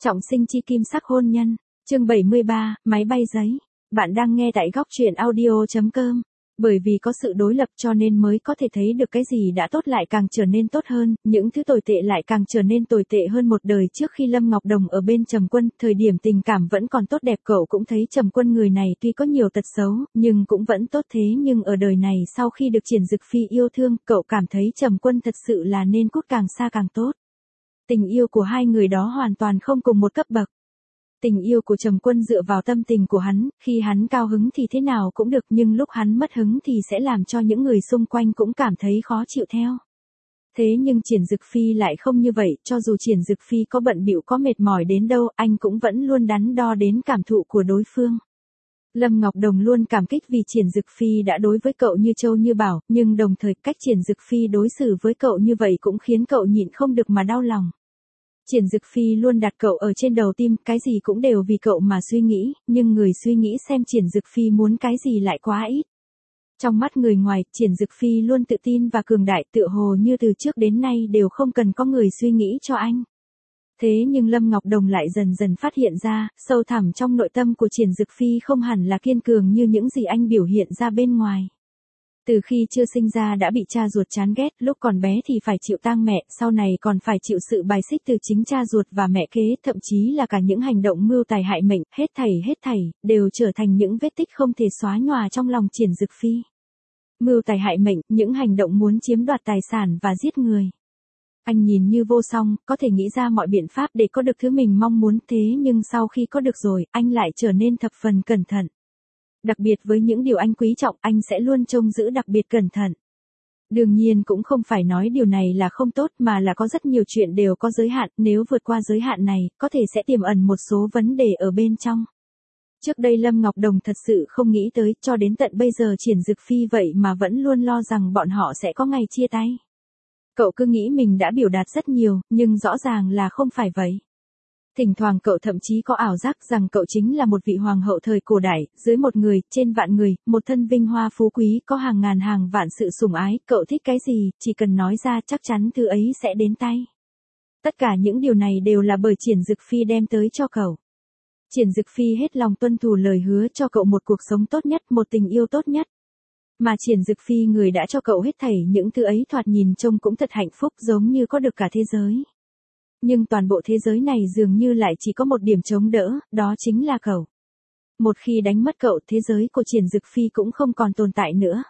Trọng sinh chi kim sắc hôn nhân, chương 73, máy bay giấy. Bạn đang nghe tại góc truyện audio.com. Bởi vì có sự đối lập cho nên mới có thể thấy được cái gì đã tốt lại càng trở nên tốt hơn, những thứ tồi tệ lại càng trở nên tồi tệ hơn. Một đời trước khi Lâm Ngọc Đồng ở bên Trầm Quân, thời điểm tình cảm vẫn còn tốt đẹp, cậu cũng thấy Trầm Quân người này tuy có nhiều tật xấu, nhưng cũng vẫn tốt. Thế nhưng ở đời này sau khi được Triển Dực Phi yêu thương, cậu cảm thấy Trầm Quân thật sự là nên cút càng xa càng tốt. Tình yêu của hai người đó hoàn toàn không cùng một cấp bậc. Tình yêu của Trầm Quân dựa vào tâm tình của hắn, khi hắn cao hứng thì thế nào cũng được, nhưng lúc hắn mất hứng thì sẽ làm cho những người xung quanh cũng cảm thấy khó chịu theo. Thế nhưng Triển Dực Phi lại không như vậy, cho dù Triển Dực Phi có bận bịu có mệt mỏi đến đâu, anh cũng vẫn luôn đắn đo đến cảm thụ của đối phương. Lâm Ngọc Đồng luôn cảm kích vì Triển Dực Phi đã đối với cậu như châu như bảo, nhưng đồng thời cách Triển Dực Phi đối xử với cậu như vậy cũng khiến cậu nhịn không được mà đau lòng. Triển Dực Phi luôn đặt cậu ở trên đầu tim, cái gì cũng đều vì cậu mà suy nghĩ, nhưng người suy nghĩ xem Triển Dực Phi muốn cái gì lại quá ít. Trong mắt người ngoài, Triển Dực Phi luôn tự tin và cường đại, tựa hồ như từ trước đến nay đều không cần có người suy nghĩ cho anh. Thế nhưng Lâm Ngọc Đồng lại dần dần phát hiện ra, sâu thẳm trong nội tâm của Triển Dực Phi không hẳn là kiên cường như những gì anh biểu hiện ra bên ngoài. Từ khi chưa sinh ra đã bị cha ruột chán ghét, lúc còn bé thì phải chịu tang mẹ, sau này còn phải chịu sự bài xích từ chính cha ruột và mẹ kế, thậm chí là cả những hành động mưu tài hại mệnh, hết thảy, đều trở thành những vết tích không thể xóa nhòa trong lòng Triển Dực Phi. Mưu tài hại mệnh, những hành động muốn chiếm đoạt tài sản và giết người. Anh nhìn như vô song, có thể nghĩ ra mọi biện pháp để có được thứ mình mong muốn, thế nhưng sau khi có được rồi, anh lại trở nên thập phần cẩn thận. Đặc biệt với những điều anh quý trọng, anh sẽ luôn trông giữ đặc biệt cẩn thận. Đương nhiên cũng không phải nói điều này là không tốt, mà là có rất nhiều chuyện đều có giới hạn, nếu vượt qua giới hạn này, có thể sẽ tiềm ẩn một số vấn đề ở bên trong. Trước đây Lâm Ngọc Đồng thật sự không nghĩ tới, cho đến tận bây giờ Triển Dực Phi vậy mà vẫn luôn lo rằng bọn họ sẽ có ngày chia tay. Cậu cứ nghĩ mình đã biểu đạt rất nhiều, nhưng rõ ràng là không phải vậy. Thỉnh thoảng cậu thậm chí có ảo giác rằng cậu chính là một vị hoàng hậu thời cổ đại, dưới một người, trên vạn người, một thân vinh hoa phú quý, có hàng ngàn hàng vạn sự sủng ái, cậu thích cái gì, chỉ cần nói ra chắc chắn thứ ấy sẽ đến tay. Tất cả những điều này đều là bởi Triển Dực Phi đem tới cho cậu. Triển Dực Phi hết lòng tuân thủ lời hứa cho cậu một cuộc sống tốt nhất, một tình yêu tốt nhất. Mà Triển Dực Phi người đã cho cậu hết thảy những thứ ấy thoạt nhìn trông cũng thật hạnh phúc, giống như có được cả thế giới. Nhưng toàn bộ thế giới này dường như lại chỉ có một điểm chống đỡ, đó chính là cậu. Một khi đánh mất cậu, thế giới của Triển Dực Phi cũng không còn tồn tại nữa.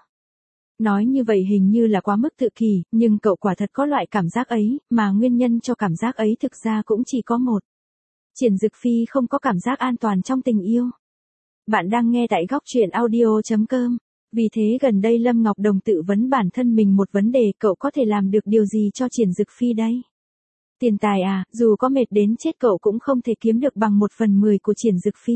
Nói như vậy hình như là quá mức tự kỳ, nhưng cậu quả thật có loại cảm giác ấy, mà nguyên nhân cho cảm giác ấy thực ra cũng chỉ có một. Triển Dực Phi không có cảm giác an toàn trong tình yêu. Bạn đang nghe tại góc truyện audio.com. Vì thế gần đây Lâm Ngọc Đồng tự vấn bản thân mình một vấn đề, cậu có thể làm được điều gì cho Triển Dực Phi đây? Tiền tài à, dù có mệt đến chết cậu cũng không thể kiếm được bằng 1/10 của Triển Dực Phi.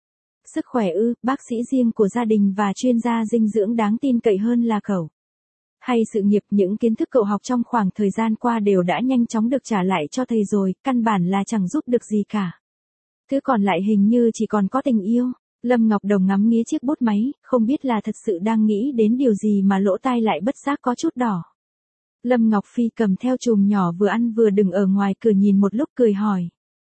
Sức khỏe ư, bác sĩ riêng của gia đình và chuyên gia dinh dưỡng đáng tin cậy hơn là cậu. Hay sự nghiệp, những kiến thức cậu học trong khoảng thời gian qua đều đã nhanh chóng được trả lại cho thầy rồi, căn bản là chẳng giúp được gì cả. Thứ còn lại hình như chỉ còn có tình yêu. Lâm Ngọc Đồng ngắm nghía chiếc bút máy, không biết là thật sự đang nghĩ đến điều gì mà lỗ tai lại bất giác có chút đỏ. Lâm Ngọc Phi cầm theo chùm nhỏ vừa ăn vừa đứng ở ngoài cửa nhìn một lúc cười hỏi.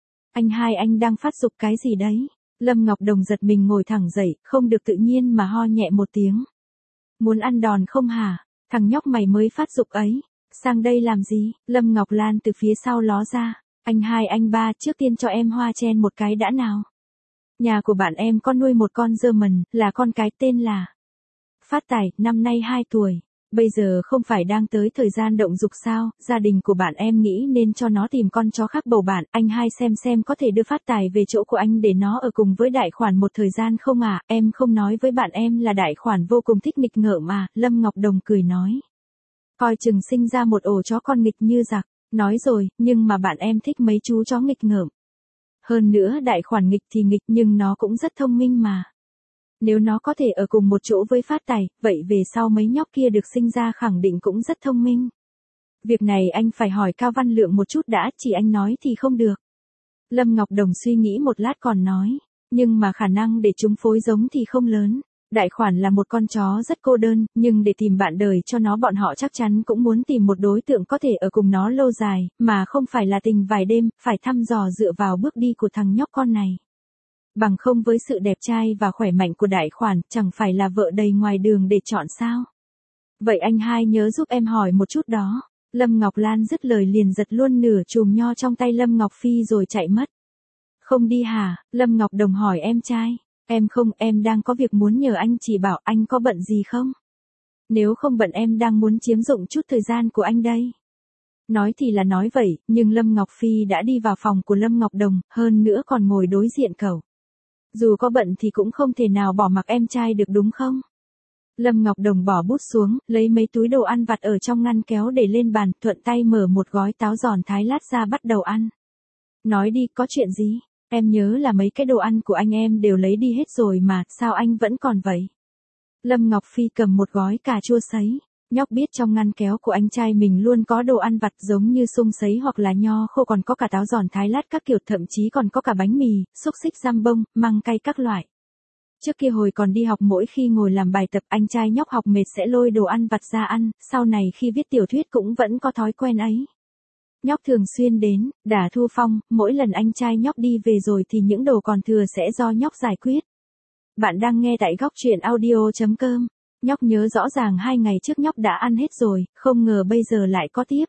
Anh đang phát dục cái gì đấy? Lâm Ngọc Đồng giật mình ngồi thẳng dậy, không được tự nhiên mà ho nhẹ một tiếng. Muốn ăn đòn không hả? Thằng nhóc mày mới phát dục ấy. Sang đây làm gì? Lâm Ngọc Lan từ phía sau ló ra. Anh ba, trước tiên cho em hoa chen một cái đã nào. Nhà của bạn em có nuôi một con German, là con cái tên là Phát Tài, năm nay 2 tuổi. Bây giờ không phải đang tới thời gian động dục sao, gia đình của bạn em nghĩ nên cho nó tìm con chó khác bầu bạn, anh hai xem có thể đưa Phát Tài về chỗ của anh để nó ở cùng với Đại Khoản một thời gian không à, em không nói với bạn em là Đại Khoản vô cùng thích nghịch ngợm mà, Lâm Ngọc Đồng cười nói. Coi chừng sinh ra một ổ chó con nghịch như giặc, nói rồi, nhưng mà bạn em thích mấy chú chó nghịch ngợm. Hơn nữa Đại Khoản nghịch thì nghịch nhưng nó cũng rất thông minh mà. Nếu nó có thể ở cùng một chỗ với Phát Tài, vậy về sau mấy nhóc kia được sinh ra khẳng định cũng rất thông minh. Việc này anh phải hỏi Cao Văn Lượng một chút đã, chỉ anh nói thì không được. Lâm Ngọc Đồng suy nghĩ một lát còn nói, nhưng mà khả năng để chúng phối giống thì không lớn. Đại Khoản là một con chó rất cô đơn, nhưng để tìm bạn đời cho nó bọn họ chắc chắn cũng muốn tìm một đối tượng có thể ở cùng nó lâu dài, mà không phải là tình vài đêm, phải thăm dò dựa vào bước đi của thằng nhóc con này. Bằng không với sự đẹp trai và khỏe mạnh của Đại Khoản, chẳng phải là vợ đầy ngoài đường để chọn sao? Vậy anh hai nhớ giúp em hỏi một chút đó. Lâm Ngọc Lan dứt lời liền giật luôn nửa chùm nho trong tay Lâm Ngọc Phi rồi chạy mất. Không đi hả? Lâm Ngọc Đồng hỏi em trai. Em không, em đang có việc muốn nhờ anh chỉ bảo, anh có bận gì không? Nếu không bận em đang muốn chiếm dụng chút thời gian của anh đây. Nói thì là nói vậy, nhưng Lâm Ngọc Phi đã đi vào phòng của Lâm Ngọc Đồng, hơn nữa còn ngồi đối diện cậu. Dù có bận thì cũng không thể nào bỏ mặc em trai được đúng không? Lâm Ngọc Đồng bỏ bút xuống, lấy mấy túi đồ ăn vặt ở trong ngăn kéo để lên bàn, thuận tay mở một gói táo giòn thái lát ra bắt đầu ăn. Nói đi, có chuyện gì? Em nhớ là mấy cái đồ ăn của anh em đều lấy đi hết rồi mà, sao anh vẫn còn vậy? Lâm Ngọc Phi cầm một gói cà chua sấy. Nhóc biết trong ngăn kéo của anh trai mình luôn có đồ ăn vặt giống như sung sấy hoặc là nho khô, còn có cả táo giòn thái lát các kiểu, thậm chí còn có cả bánh mì, xúc xích giam bông, măng cay các loại. Trước kia hồi còn đi học, mỗi khi ngồi làm bài tập anh trai nhóc học mệt sẽ lôi đồ ăn vặt ra ăn, sau này khi viết tiểu thuyết cũng vẫn có thói quen ấy. Nhóc thường xuyên đến, Đả Thu Phong, mỗi lần anh trai nhóc đi về rồi thì những đồ còn thừa sẽ do nhóc giải quyết. Bạn đang nghe tại góc truyện audio.com. Nhóc nhớ rõ ràng 2 ngày trước nhóc đã ăn hết rồi, không ngờ bây giờ lại có tiếp.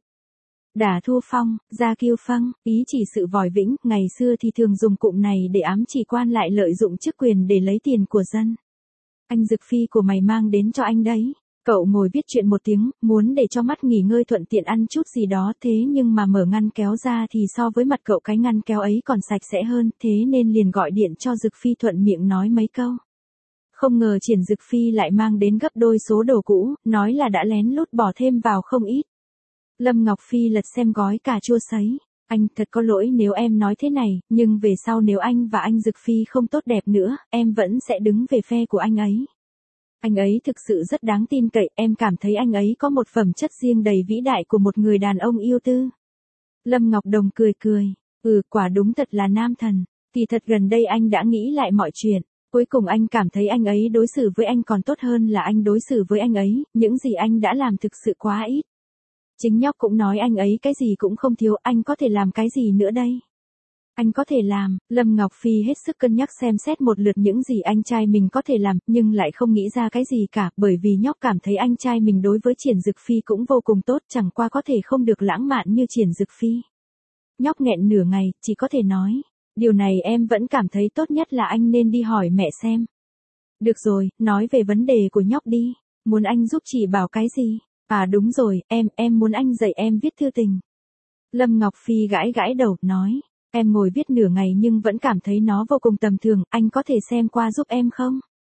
Đả Thu Phong, Gia Kiêu Phăng, ý chỉ sự vòi vĩnh, ngày xưa thì thường dùng cụm này để ám chỉ quan lại lợi dụng chức quyền để lấy tiền của dân. Anh Dực Phi của mày mang đến cho anh đấy. Cậu ngồi viết chuyện một tiếng, muốn để cho mắt nghỉ ngơi thuận tiện ăn chút gì đó, thế nhưng mà mở ngăn kéo ra thì so với mặt cậu cái ngăn kéo ấy còn sạch sẽ hơn, thế nên liền gọi điện cho Dực Phi thuận miệng nói mấy câu. Không ngờ Triển Dực Phi lại mang đến gấp đôi số đồ cũ, nói là đã lén lút bỏ thêm vào không ít. Lâm Ngọc Phi lật xem gói cà chua sấy. Anh thật có lỗi nếu em nói thế này, nhưng về sau nếu anh và anh Dực Phi không tốt đẹp nữa, em vẫn sẽ đứng về phe của anh ấy. Anh ấy thực sự rất đáng tin cậy, em cảm thấy anh ấy có một phẩm chất riêng đầy vĩ đại của một người đàn ông yêu tư. Lâm Ngọc Đồng cười cười, quả đúng thật là nam thần. Thì thật gần đây anh đã nghĩ lại mọi chuyện. Cuối cùng anh cảm thấy anh ấy đối xử với anh còn tốt hơn là anh đối xử với anh ấy, những gì anh đã làm thực sự quá ít. Chính nhóc cũng nói anh ấy cái gì cũng không thiếu, anh có thể làm cái gì nữa đây? Anh có thể làm, Lâm Ngọc Phi hết sức cân nhắc xem xét một lượt những gì anh trai mình có thể làm, nhưng lại không nghĩ ra cái gì cả, bởi vì nhóc cảm thấy anh trai mình đối với Triển Dực Phi cũng vô cùng tốt, chẳng qua có thể không được lãng mạn như Triển Dực Phi. Nhóc nghẹn nửa ngày, chỉ có thể nói, điều này em vẫn cảm thấy tốt nhất là anh nên đi hỏi mẹ xem. Được rồi, nói về vấn đề của nhóc đi, muốn anh giúp chỉ bảo cái gì? À đúng rồi, em muốn anh dạy em viết thư tình. Lâm Ngọc Phi gãi gãi đầu, nói, em ngồi viết nửa ngày nhưng vẫn cảm thấy nó vô cùng tầm thường, anh có thể xem qua giúp em không?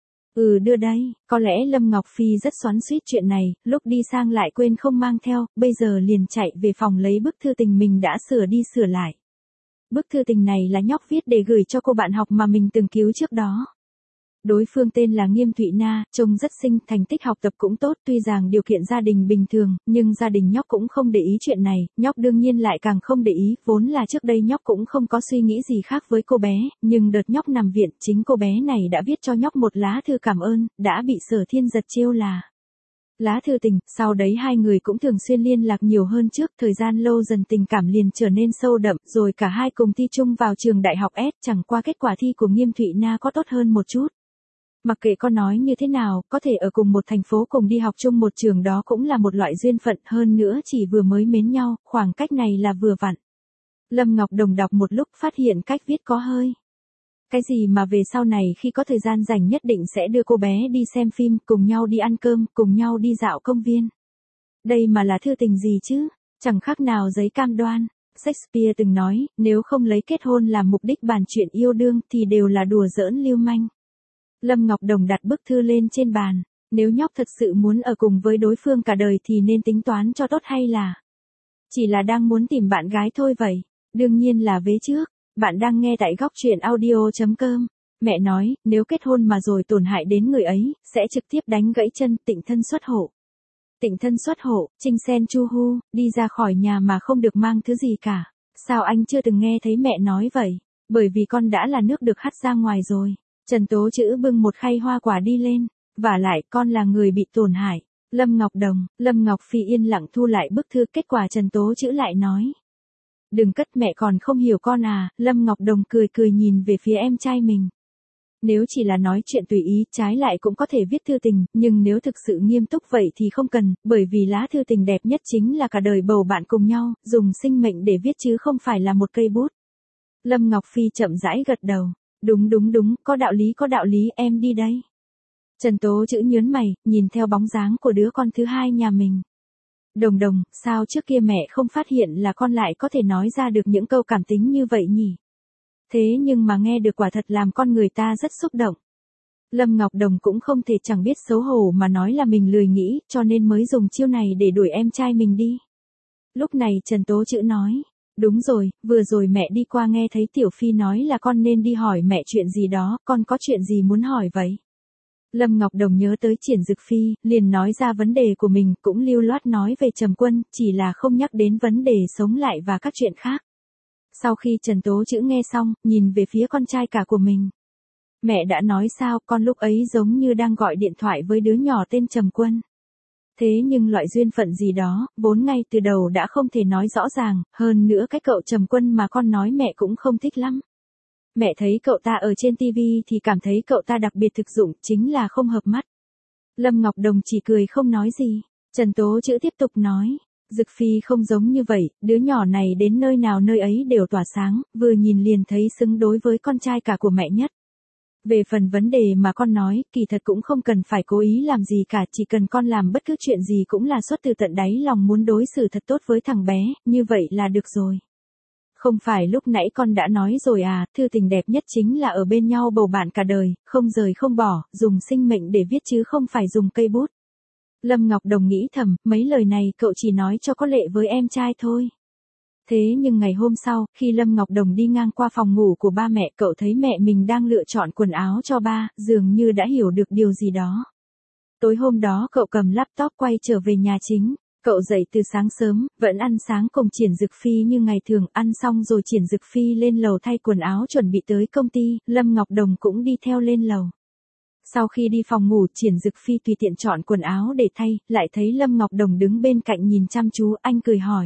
Đưa đây, có lẽ Lâm Ngọc Phi rất xoắn xuýt chuyện này, lúc đi sang lại quên không mang theo, bây giờ liền chạy về phòng lấy bức thư tình mình đã sửa đi sửa lại. Bức thư tình này là nhóc viết để gửi cho cô bạn học mà mình từng cứu trước đó. Đối phương tên là Nghiêm Thụy Na, trông rất xinh, thành tích học tập cũng tốt, tuy rằng điều kiện gia đình bình thường, nhưng gia đình nhóc cũng không để ý chuyện này, nhóc đương nhiên lại càng không để ý, vốn là trước đây nhóc cũng không có suy nghĩ gì khác với cô bé, nhưng đợt nhóc nằm viện, chính cô bé này đã viết cho nhóc một lá thư cảm ơn, đã bị Sở Thiên giật chiêu là lá thư tình, sau đấy hai người cũng thường xuyên liên lạc nhiều hơn trước, thời gian lâu dần tình cảm liền trở nên sâu đậm, rồi cả hai cùng thi chung vào trường đại học S, chẳng qua kết quả thi của Nghiêm Thụy Na có tốt hơn một chút. Mặc kệ có nói như thế nào, có thể ở cùng một thành phố cùng đi học chung một trường đó cũng là một loại duyên phận, hơn nữa chỉ vừa mới mến nhau, khoảng cách này là vừa vặn. Lâm Ngọc Đồng đọc một lúc phát hiện cách viết có hơi. Cái gì mà về sau này khi có thời gian rảnh nhất định sẽ đưa cô bé đi xem phim, cùng nhau đi ăn cơm, cùng nhau đi dạo công viên. Đây mà là thư tình gì chứ, chẳng khác nào giấy cam đoan. Shakespeare từng nói, nếu không lấy kết hôn làm mục đích bàn chuyện yêu đương thì đều là đùa giỡn lưu manh. Lâm Ngọc Đồng đặt bức thư lên trên bàn, nếu nhóc thật sự muốn ở cùng với đối phương cả đời thì nên tính toán cho tốt hay là chỉ là đang muốn tìm bạn gái thôi vậy? Đương nhiên là vế trước. Bạn đang nghe tại góc truyện audio.com. Mẹ nói, nếu kết hôn mà rồi tổn hại đến người ấy, sẽ trực tiếp đánh gãy chân. Tịnh thân xuất hộ. Tịnh thân xuất hộ, Trinh Sen Chu Hu, đi ra khỏi nhà mà không được mang thứ gì cả. Sao anh chưa từng nghe thấy mẹ nói vậy? Bởi vì con đã là nước được hắt ra ngoài rồi. Trần Tố Chữ bưng một khay hoa quả đi lên. Vả lại con là người bị tổn hại. Lâm Ngọc Phi yên lặng thu lại bức thư, kết quả Trần Tố Chữ lại nói. Đừng cất, mẹ còn không hiểu con à. Lâm Ngọc Đồng cười cười nhìn về phía em trai mình. Nếu chỉ là nói chuyện tùy ý, trái lại cũng có thể viết thư tình, nhưng nếu thực sự nghiêm túc vậy thì không cần, bởi vì lá thư tình đẹp nhất chính là cả đời bầu bạn cùng nhau, dùng sinh mệnh để viết chứ không phải là một cây bút. Lâm Ngọc Phi chậm rãi gật đầu. Đúng, có đạo lý, em đi đây. Trần Tố Chữ nhớn mày, nhìn theo bóng dáng của đứa con thứ hai nhà mình. Đồng, sao trước kia mẹ không phát hiện là con lại có thể nói ra được những câu cảm tính như vậy nhỉ? Thế nhưng mà nghe được quả thật làm con người ta rất xúc động. Lâm Ngọc Đồng cũng không thể chẳng biết xấu hổ mà nói là mình lười nghĩ, cho nên mới dùng chiêu này để đuổi em trai mình đi. Lúc này Trần Tố Chữ nói. Đúng rồi, vừa rồi mẹ đi qua nghe thấy Tiểu Phi nói là con nên đi hỏi mẹ chuyện gì đó, con có chuyện gì muốn hỏi vậy? Lâm Ngọc Đồng nhớ tới Triển Dực Phi, liền nói ra vấn đề của mình, cũng lưu loát nói về Trầm Quân, chỉ là không nhắc đến vấn đề sống lại và các chuyện khác. Sau khi Trần Tố Chữ nghe xong, nhìn về phía con trai cả của mình. Mẹ đã nói sao, con lúc ấy giống như đang gọi điện thoại với đứa nhỏ tên Trầm Quân. Thế nhưng loại duyên phận gì đó, vốn ngay từ đầu đã không thể nói rõ ràng, hơn nữa cái cậu Trầm Quân mà con nói mẹ cũng không thích lắm. Mẹ thấy cậu ta ở trên TV thì cảm thấy cậu ta đặc biệt thực dụng, chính là không hợp mắt. Lâm Ngọc Đồng chỉ cười không nói gì. Trần Tố Chữ tiếp tục nói. Dực Phi không giống như vậy, đứa nhỏ này đến nơi nào nơi ấy đều tỏa sáng, vừa nhìn liền thấy xứng đối với con trai cả của mẹ nhất. Về phần vấn đề mà con nói, kỳ thật cũng không cần phải cố ý làm gì cả, chỉ cần con làm bất cứ chuyện gì cũng là xuất từ tận đáy lòng muốn đối xử thật tốt với thằng bé, như vậy là được rồi. Không phải lúc nãy con đã nói rồi à, thư tình đẹp nhất chính là ở bên nhau bầu bạn cả đời, không rời không bỏ, dùng sinh mệnh để viết chứ không phải dùng cây bút. Lâm Ngọc Đồng nghĩ thầm, mấy lời này cậu chỉ nói cho có lệ với em trai thôi. Thế nhưng ngày hôm sau, khi Lâm Ngọc Đồng đi ngang qua phòng ngủ của ba mẹ, cậu thấy mẹ mình đang lựa chọn quần áo cho ba, dường như đã hiểu được điều gì đó. Tối hôm đó cậu cầm laptop quay trở về nhà chính. Cậu dậy từ sáng sớm, vẫn ăn sáng cùng Triển Dực Phi như ngày thường, ăn xong rồi Triển Dực Phi lên lầu thay quần áo chuẩn bị tới công ty, Lâm Ngọc Đồng cũng đi theo lên lầu. Sau khi đi phòng ngủ, Triển Dực Phi tùy tiện chọn quần áo để thay, lại thấy Lâm Ngọc Đồng đứng bên cạnh nhìn chăm chú, anh cười hỏi.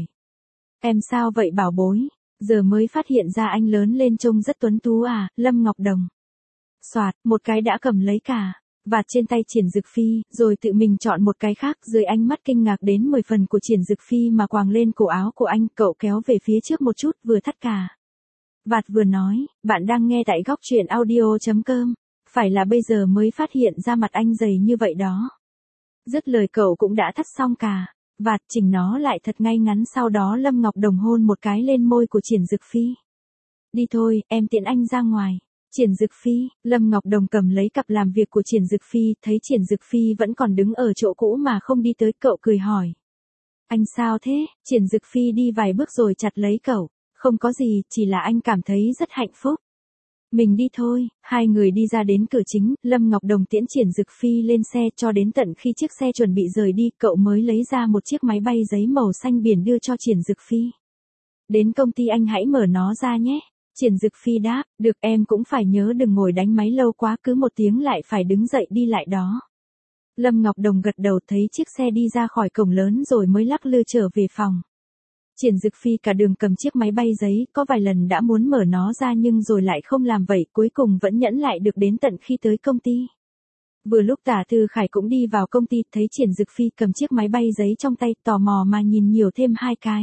Em sao vậy bảo bối? Giờ mới phát hiện ra anh lớn lên trông rất tuấn tú à, Lâm Ngọc Đồng. Soạt, một cái đã cầm lấy cả vạt trên tay Triển Dực Phi, rồi tự mình chọn một cái khác, dưới ánh mắt kinh ngạc đến 10 phần của Triển Dực Phi mà quàng lên cổ áo của anh, cậu kéo về phía trước một chút, vừa thắt cả vạt vừa nói, bạn đang nghe tại góc truyện audio.com, phải là bây giờ mới phát hiện ra mặt anh dày như vậy đó. Dứt lời cậu cũng đã thắt xong cả vạt, chỉnh nó lại thật ngay ngắn, sau đó Lâm Ngọc Đồng hôn một cái lên môi của Triển Dực Phi. Đi thôi, em tiễn anh ra ngoài. Triển Dực Phi, Lâm Ngọc Đồng cầm lấy cặp làm việc của Triển Dực Phi, thấy Triển Dực Phi vẫn còn đứng ở chỗ cũ mà không đi tới, cậu cười hỏi. Anh sao thế? Triển Dực Phi đi vài bước rồi chặt lấy cậu. Không có gì, chỉ là anh cảm thấy rất hạnh phúc. Mình đi thôi. Hai người đi ra đến cửa chính, Lâm Ngọc Đồng tiễn Triển Dực Phi lên xe, cho đến tận khi chiếc xe chuẩn bị rời đi, cậu mới lấy ra một chiếc máy bay giấy màu xanh biển đưa cho Triển Dực Phi. Đến công ty anh hãy mở nó ra nhé. Triển Dực Phi đáp, được, em cũng phải nhớ đừng ngồi đánh máy lâu quá, cứ một tiếng lại phải đứng dậy đi lại đó. Lâm Ngọc Đồng gật đầu, thấy chiếc xe đi ra khỏi cổng lớn rồi mới lắc lư trở về phòng. Triển Dực Phi cả đường cầm chiếc máy bay giấy, có vài lần đã muốn mở nó ra nhưng rồi lại không làm vậy, cuối cùng vẫn nhẫn lại được đến tận khi tới công ty. Vừa lúc Tả Thư Khải cũng đi vào công ty, thấy Triển Dực Phi cầm chiếc máy bay giấy trong tay, tò mò mà nhìn nhiều thêm hai cái.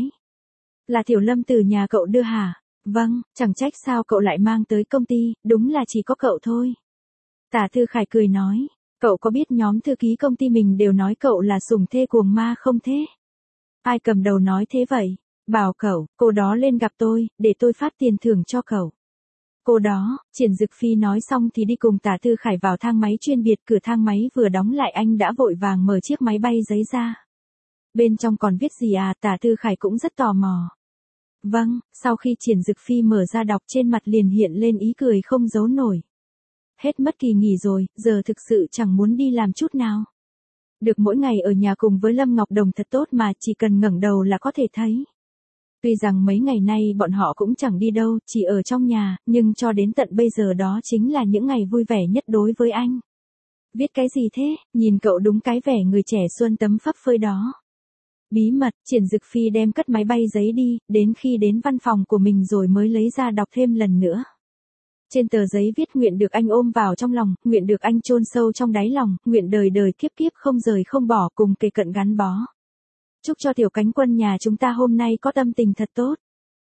Là Tiểu Lâm từ nhà cậu đưa hả? Vâng, chẳng trách sao cậu lại mang tới công ty, đúng là chỉ có cậu thôi. Tả Thư Khải cười nói, cậu có biết nhóm thư ký công ty mình đều nói cậu là sủng thê cuồng ma không thế? Ai cầm đầu nói thế vậy? Bảo cậu, cô đó lên gặp tôi, để tôi phát tiền thưởng cho cậu. Cô đó, Triển Dực Phi nói xong thì đi cùng Tả Thư Khải vào thang máy chuyên biệt, cửa thang máy vừa đóng lại anh đã vội vàng mở chiếc máy bay giấy ra. Bên trong còn viết gì à? Tả Thư Khải cũng rất tò mò. Vâng, sau khi Triển Dực Phi mở ra đọc, trên mặt liền hiện lên ý cười không giấu nổi. Hết mất kỳ nghỉ rồi, giờ thực sự chẳng muốn đi làm chút nào. Được mỗi ngày ở nhà cùng với Lâm Ngọc Đồng thật tốt mà, chỉ cần ngẩng đầu là có thể thấy. Tuy rằng mấy ngày nay bọn họ cũng chẳng đi đâu, chỉ ở trong nhà, nhưng cho đến tận bây giờ đó chính là những ngày vui vẻ nhất đối với anh. Viết cái gì thế, nhìn cậu đúng cái vẻ người trẻ xuân tấm phấp phới đó. Bí mật, Triển Dực Phi đem cất máy bay giấy đi, đến khi đến văn phòng của mình rồi mới lấy ra đọc thêm lần nữa. Trên tờ giấy viết nguyện được anh ôm vào trong lòng, nguyện được anh chôn sâu trong đáy lòng, nguyện đời đời kiếp kiếp không rời không bỏ cùng kề cận gắn bó. Chúc cho tiểu cánh quân nhà chúng ta hôm nay có tâm tình thật tốt.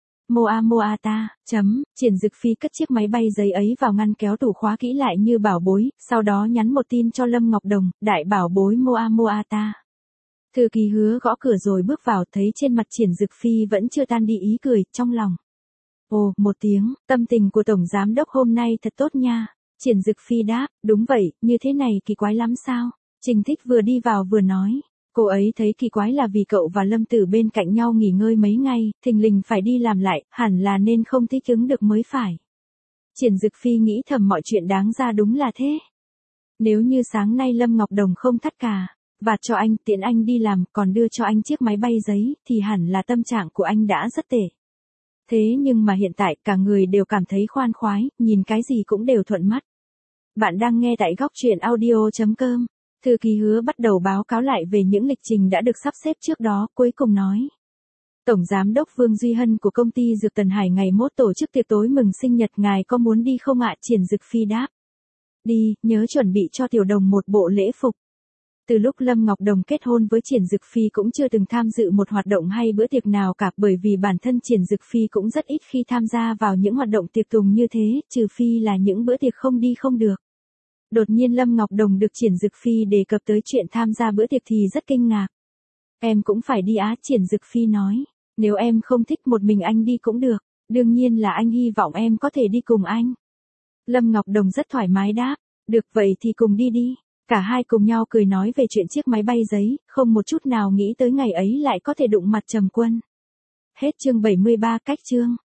Moa ta, Triển Dực Phi cất chiếc máy bay giấy ấy vào ngăn kéo tủ khóa kỹ lại như bảo bối, sau đó nhắn một tin cho Lâm Ngọc Đồng, đại bảo bối Moa ta. Thư ký Hứa gõ cửa rồi bước vào, thấy trên mặt Triển Dực Phi vẫn chưa tan đi ý cười, trong lòng. Ồ, một tiếng, tâm tình của Tổng Giám Đốc hôm nay thật tốt nha. Triển Dực Phi đáp, đúng vậy, như thế này kỳ quái lắm sao? Trình Thích vừa đi vào vừa nói. Cô ấy thấy kỳ quái là vì cậu và Lâm Tử bên cạnh nhau nghỉ ngơi mấy ngày, thình lình phải đi làm lại, hẳn là nên không thích ứng được mới phải. Triển Dực Phi nghĩ thầm mọi chuyện đáng ra đúng là thế. Nếu như sáng nay Lâm Ngọc Đồng không thắt cà vạt cho anh, tiện anh đi làm, còn đưa cho anh chiếc máy bay giấy, thì hẳn là tâm trạng của anh đã rất tệ. Thế nhưng mà hiện tại cả người đều cảm thấy khoan khoái, nhìn cái gì cũng đều thuận mắt. Bạn đang nghe tại góc truyện audio.com. Thư ký Hứa bắt đầu báo cáo lại về những lịch trình đã được sắp xếp trước đó, cuối cùng nói. Tổng Giám Đốc Vương Duy Hân của công ty Dược Tần Hải ngày mốt tổ chức tiệc tối mừng sinh nhật, ngài có muốn đi không ạ? Triển Dực Phi đáp. Đi, nhớ chuẩn bị cho Tiểu Đồng một bộ lễ phục. Từ lúc Lâm Ngọc Đồng kết hôn với Triển Dực Phi cũng chưa từng tham dự một hoạt động hay bữa tiệc nào cả, bởi vì bản thân Triển Dực Phi cũng rất ít khi tham gia vào những hoạt động tiệc tùng như thế, trừ phi là những bữa tiệc không đi không được. Đột nhiên Lâm Ngọc Đồng được Triển Dực Phi đề cập tới chuyện tham gia bữa tiệc thì rất kinh ngạc. Em cũng phải đi á, Triển Dực Phi nói. Nếu em không thích một mình anh đi cũng được, đương nhiên là anh hy vọng em có thể đi cùng anh. Lâm Ngọc Đồng rất thoải mái đáp, được vậy thì cùng đi đi. Cả hai cùng nhau cười nói về chuyện chiếc máy bay giấy, không một chút nào nghĩ tới ngày ấy lại có thể đụng mặt Trầm Quân. Hết chương 73 cách chương.